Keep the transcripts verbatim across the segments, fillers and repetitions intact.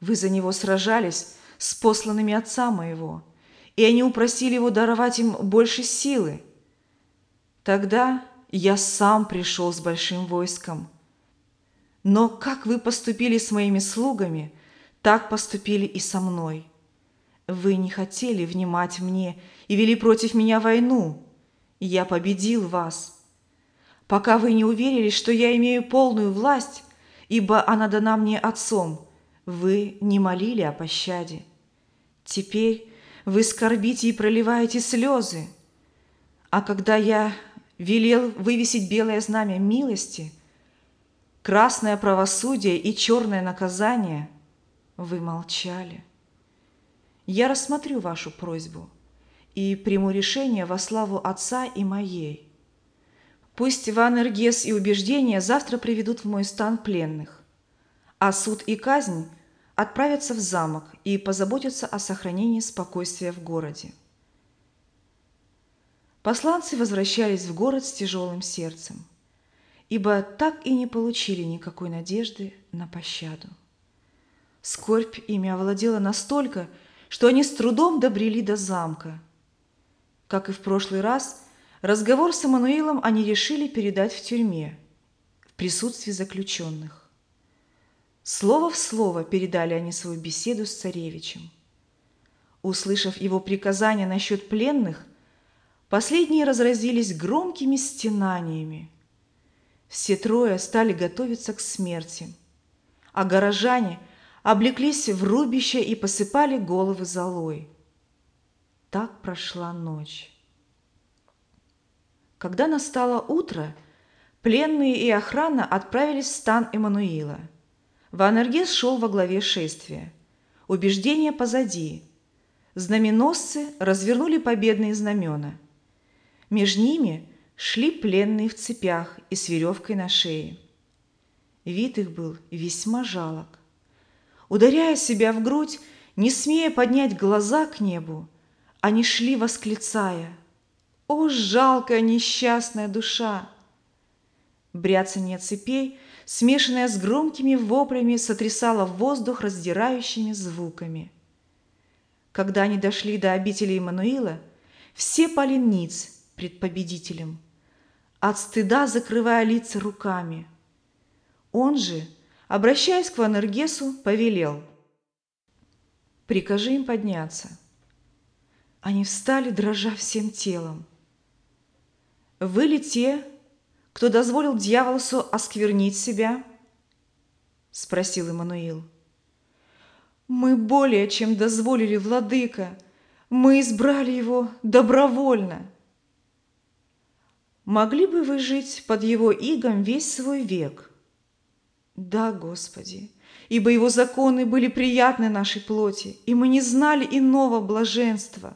Вы за него сражались с посланными отца моего, и они упросили его даровать им больше силы. Тогда я сам пришел с большим войском. Но как вы поступили с моими слугами, так поступили и со мной. Вы не хотели внимать мне и вели против меня войну. Я победил вас. Пока вы не уверились, что я имею полную власть, ибо она дана мне Отцом, вы не молили о пощаде. Теперь вы скорбите и проливаете слезы. А когда я велел вывесить белое знамя милости, красное правосудие и черное наказание, вы молчали. Я рассмотрю вашу просьбу и приму решение во славу Отца и моей. Пусть Ваанергес и убеждения завтра приведут в мой стан пленных, а суд и казнь отправятся в замок и позаботятся о сохранении спокойствия в городе. Посланцы возвращались в город с тяжелым сердцем, ибо так и не получили никакой надежды на пощаду. Скорбь ими овладела настолько, что они с трудом добрели до замка. Как и в прошлый раз, разговор с Эммануилом они решили передать в тюрьме, в присутствии заключенных. Слово в слово передали они свою беседу с царевичем. Услышав его приказания насчет пленных, последние разразились громкими стенаниями. Все трое стали готовиться к смерти, а горожане облеклись в рубища и посыпали головы золой. Так прошла ночь. Когда настало утро, пленные и охрана отправились в стан Эммануила. Ваанергес шел во главе шествия. Убеждения позади. Знаменосцы развернули победные знамена. Меж ними шли пленные в цепях и с веревкой на шее. Вид их был весьма жалок. Ударяя себя в грудь, не смея поднять глаза к небу, они шли, восклицая: «О, жалкая несчастная душа!» Бряцание цепей, смешанное с громкими воплями, сотрясало воздух раздирающими звуками. Когда они дошли до обители Эммануила, все пали ниц пред победителем, от стыда закрывая лица руками. Он же, обращаясь к Ваанергесу, повелел: «Прикажи им подняться». Они встали, дрожа всем телом. «Вы ли те, кто дозволил дьяволосу осквернить себя?» – спросил Эммануил. «Мы более чем дозволили, владыка, мы избрали его добровольно». «Могли бы вы жить под его игом весь свой век?» «Да, Господи, ибо его законы были приятны нашей плоти, и мы не знали иного блаженства.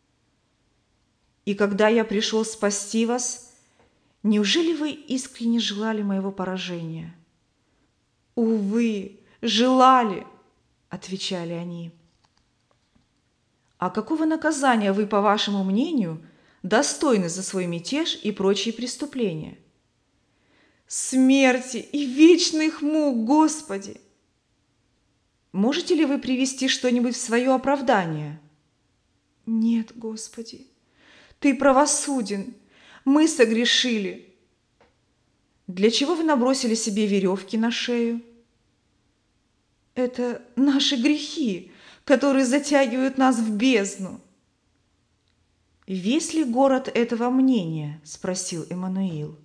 И когда я пришел спасти вас, неужели вы искренне желали моего поражения?» «Увы, желали», – отвечали они. «А какого наказания вы, по вашему мнению, достойны за свой мятеж и прочие преступления?» «Смерти и вечных мук, Господи!» «Можете ли вы привести что-нибудь в свое оправдание?» «Нет, Господи, Ты правосуден, мы согрешили». «Для чего вы набросили себе веревки на шею?» «Это наши грехи, которые затягивают нас в бездну». «Весь ли город этого мнения?» – спросил Эммануил.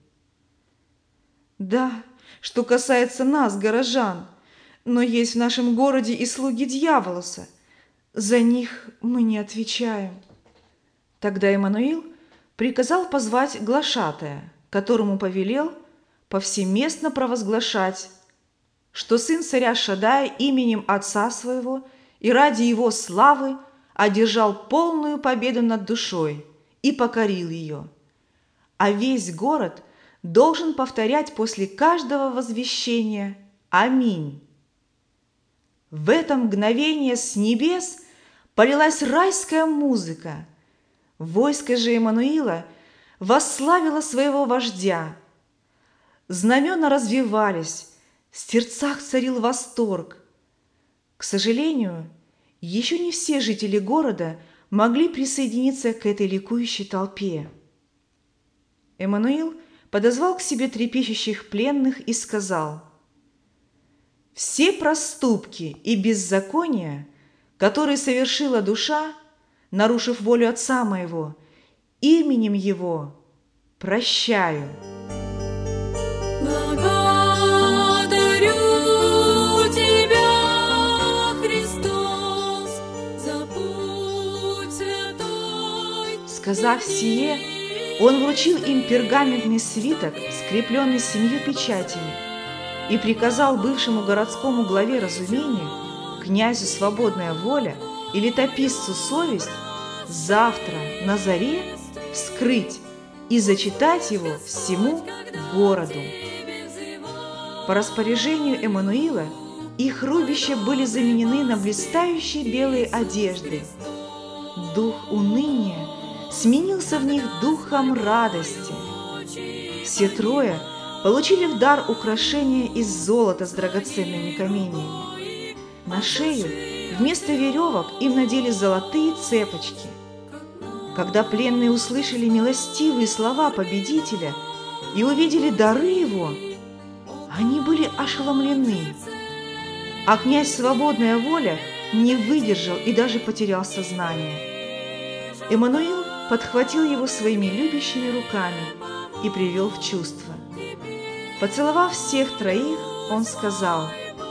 «Да, что касается нас, горожан, но есть в нашем городе и слуги дьяволоса. За них мы не отвечаем». Тогда Эммануил приказал позвать глашатая, которому повелел повсеместно провозглашать, что сын царя Шаддая именем отца своего и ради его славы одержал полную победу над душой и покорил ее, а весь город должен повторять после каждого возвещения «Аминь». В это мгновение с небес полилась райская музыка. Войско же Эммануила восславило своего вождя. Знамена развевались, в сердцах царил восторг. К сожалению, еще не все жители города могли присоединиться к этой ликующей толпе. Эммануил подозвал к себе трепещущих пленных и сказал: «Все проступки и беззакония, которые совершила душа, нарушив волю Отца моего, именем Его прощаю». Благодарю Тебя, Христос, за путь святой. Сказав сие, он вручил им пергаментный свиток, скрепленный семью печатями, и приказал бывшему городскому главе разумения, князю свободная воля и летописцу совесть завтра на заре вскрыть и зачитать его всему городу. По распоряжению Эммануила их рубища были заменены на блистающие белые одежды. Дух уныния сменился в них духом радости. Все трое получили в дар украшения из золота с драгоценными каменьями. На шею вместо веревок им надели золотые цепочки. Когда пленные услышали милостивые слова победителя и увидели дары его, они были ошеломлены. А князь Свободная Воля не выдержал и даже потерял сознание. Эммануил подхватил его своими любящими руками и привел в чувство. Поцеловав всех троих, он сказал: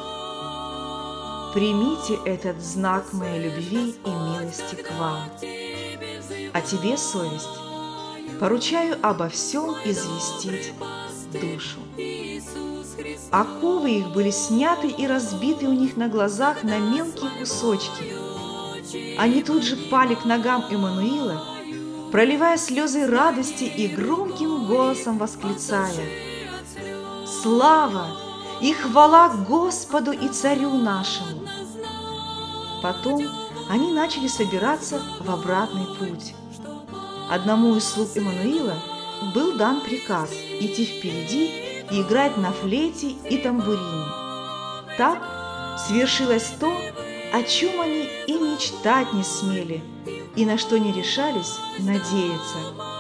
«Примите этот знак моей любви и милости к вам. А тебе, совесть, поручаю обо всем известить душу». Оковы их были сняты и разбиты у них на глазах на мелкие кусочки. Они тут же пали к ногам Эммануила, проливая слезы радости и громким голосом восклицая: «Слава и хвала Господу и Царю нашему!» Потом они начали собираться в обратный путь. Одному из слуг Эммануила был дан приказ идти впереди и играть на флейте и тамбурине. Так свершилось то, о чем они и мечтать не смели, и на что не решались надеяться.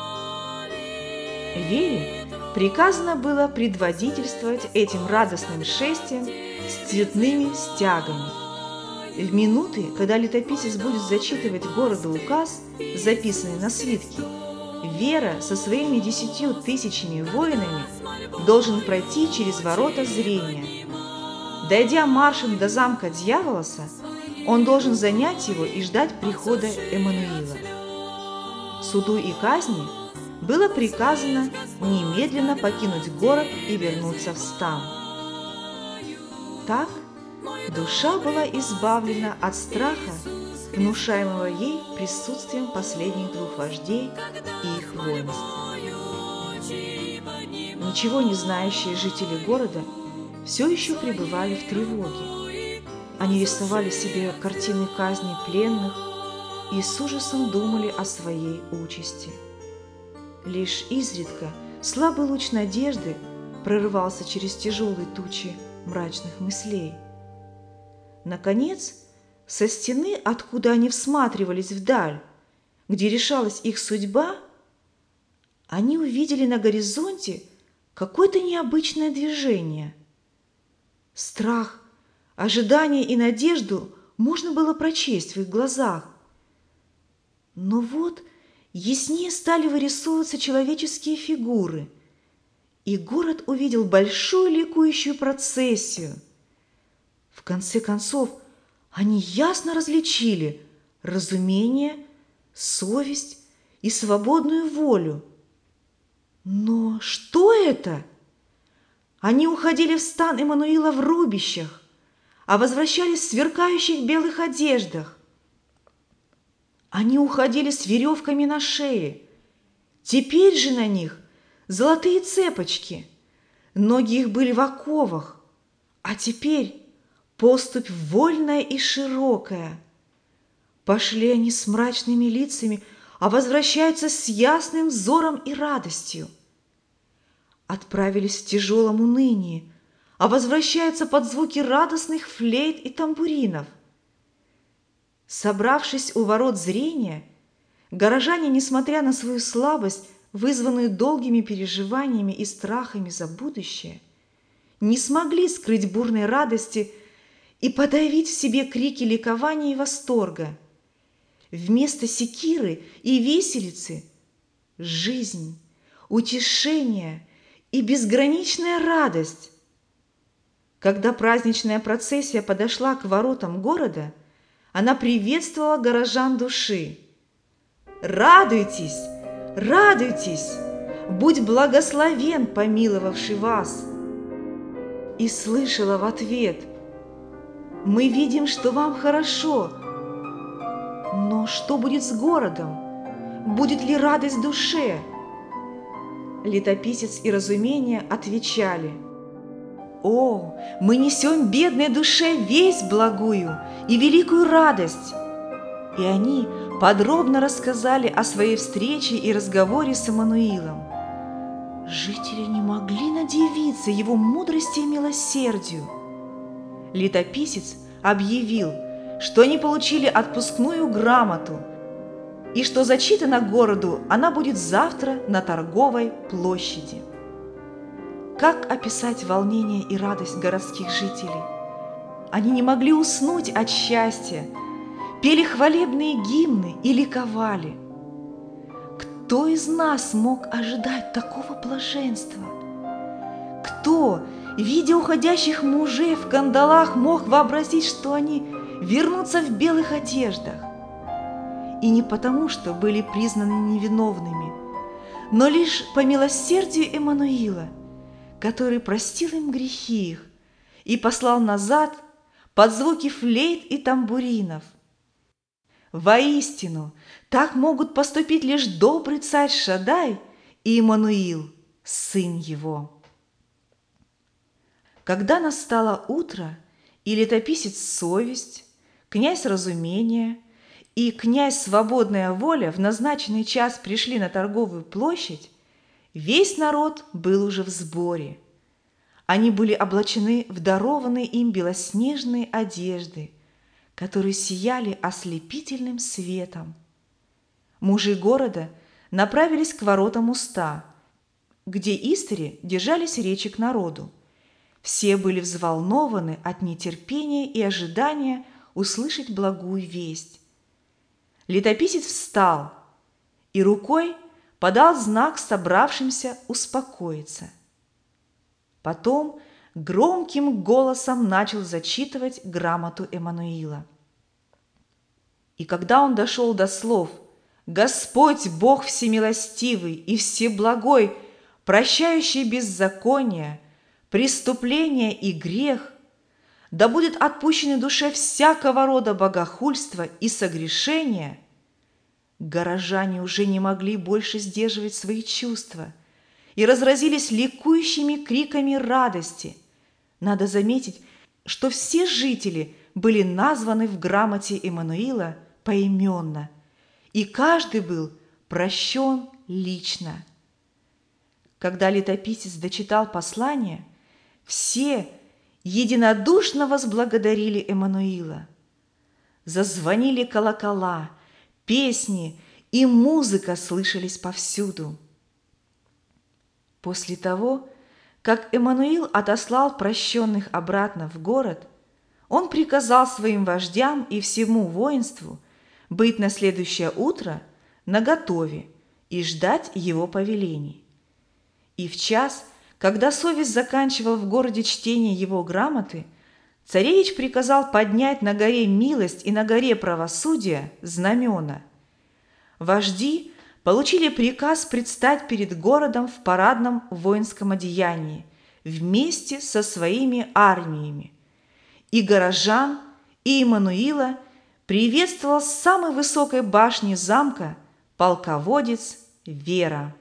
Вере приказано было предводительствовать этим радостным шествием с цветными стягами. В минуты, когда летописец будет зачитывать городу указ, записанный на свитке, Вера со своими десятью тысячами воинами должен пройти через ворота зрения. Дойдя маршем до замка Дьяволоса, он должен занять его и ждать прихода Эммануила. Суду и казни было приказано немедленно покинуть город и вернуться в стан. Так душа была избавлена от страха, внушаемого ей присутствием последних двух вождей и их воинства. Ничего не знающие жители города все еще пребывали в тревоге. Они рисовали себе картины казни пленных и с ужасом думали о своей участи. Лишь изредка слабый луч надежды прорывался через тяжелые тучи мрачных мыслей. Наконец, со стены, откуда они всматривались вдаль, где решалась их судьба, они увидели на горизонте какое-то необычное движение. Страх, ожидание и надежду можно было прочесть в их глазах. Но вот яснее стали вырисовываться человеческие фигуры, и город увидел большую ликующую процессию. В конце концов, они ясно различили разумение, совесть и свободную волю. Но что это? Они уходили в стан Эммануила в рубищах, а возвращались в сверкающих белых одеждах. Они уходили с веревками на шее. Теперь же на них золотые цепочки. Ноги их были в оковах, а теперь поступь вольная и широкая. Пошли они с мрачными лицами, а возвращаются с ясным взором и радостью. Отправились в тяжелом унынии, а возвращаются под звуки радостных флейт и тамбуринов. Собравшись у ворот зрения, горожане, несмотря на свою слабость, вызванную долгими переживаниями и страхами за будущее, не смогли скрыть бурной радости и подавить в себе крики ликования и восторга. Вместо секиры и виселицы – жизнь, утешение и безграничная радость. Когда праздничная процессия подошла к воротам города, она приветствовала горожан души. «Радуйтесь, радуйтесь! Будь благословен, помиловавший вас!» И слышала в ответ: «Мы видим, что вам хорошо, но что будет с городом? Будет ли радость в душе?» Летописец и разумение отвечали: «О, мы несем бедной душе весть благую и великую радость!» И они подробно рассказали о своей встрече и разговоре с Эммануилом. Жители не могли надивиться его мудрости и милосердию. Летописец объявил, что они получили отпускную грамоту и что зачитана городу она будет завтра на торговой площади. Как описать волнение и радость городских жителей? Они не могли уснуть от счастья, пели хвалебные гимны и ликовали. Кто из нас мог ожидать такого блаженства? Кто, видя уходящих мужей в кандалах, мог вообразить, что они вернутся в белых одеждах? И не потому, что были признаны невиновными, но лишь по милосердию Эммануила, который простил им грехи их и послал назад под звуки флейт и тамбуринов. Воистину, так могут поступить лишь добрый царь Шаддай и Иммануил, сын его. Когда настало утро, и летописец Совесть, князь Разумение и князь Свободная Воля в назначенный час пришли на торговую площадь, весь народ был уже в сборе. Они были облачены в дарованные им белоснежные одежды, которые сияли ослепительным светом. Мужи города направились к воротам уста, где истори держались речи к народу. Все были взволнованы от нетерпения и ожидания услышать благую весть. Летописец встал и рукой подал знак собравшимся успокоиться. Потом громким голосом начал зачитывать грамоту Эммануила. И когда он дошел до слов «Господь Бог всемилостивый и всеблагой, прощающий беззаконие, преступление и грех, да будет отпущены душе всякого рода богохульства и согрешения», горожане уже не могли больше сдерживать свои чувства и разразились ликующими криками радости. Надо заметить, что все жители были названы в грамоте Эммануила поименно, и каждый был прощен лично. Когда летописец дочитал послание, все единодушно возблагодарили Эммануила. Зазвонили колокола, песни и музыка слышались повсюду. После того, как Эммануил отослал прощенных обратно в город, он приказал своим вождям и всему воинству быть на следующее утро наготове и ждать его повелений. И в час, когда Совесть заканчивал в городе чтение его грамоты, царевич приказал поднять на горе Милость и на горе Правосудия знамена. Вожди получили приказ предстать перед городом в парадном воинском одеянии вместе со своими армиями. И горожан, и Иммануила приветствовал с самой высокой башни замка полководец Вера.